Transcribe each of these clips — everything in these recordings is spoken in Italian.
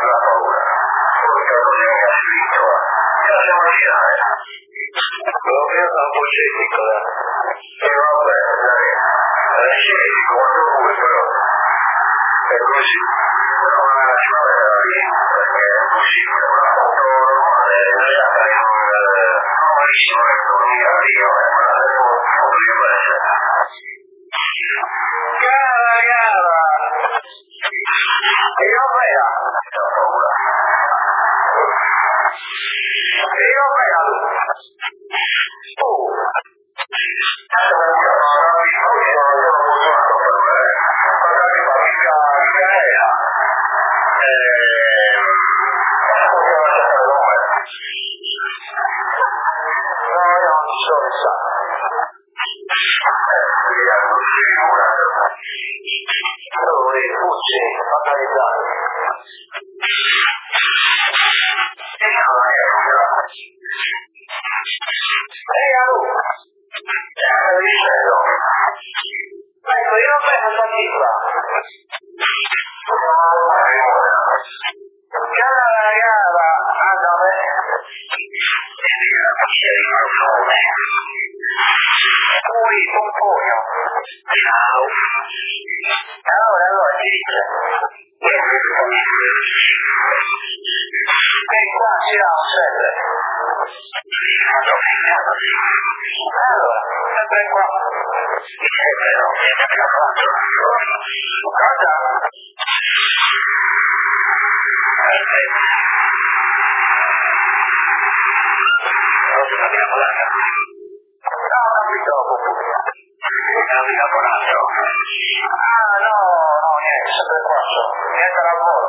la paura. Porca cosa mi ha scritto? Cosa siamo girare? Proprio a Bocetica. E vabbè, dai. Scegli quanto vuoi però. È così. Non è la scuola lì, perché è così. Tutto normale. Noi abbiamo malissimo l'economia lì, ma potrebbe essere. Cara. E io vero. Ho paura. E io vero. Oh. Ecco, io non penso a Tifa. Cara, andame. Poi, un pugno. Ciao. Allora, dice. E qua si ha un 7. Allora, sempre qua. Però, cosa? Cosa abbiamo dato? No, capito, abbiamo lavorato. Ah, no, niente, sempre qua, niente lavoro.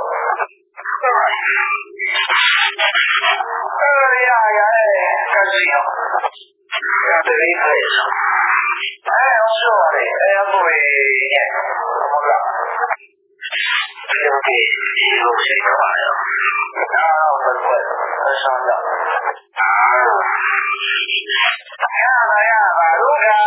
Casino. Avevi preso. Non so, a voi niente, come là. Credo che non si trovare. No, per quello, adesso andiamo. Luca!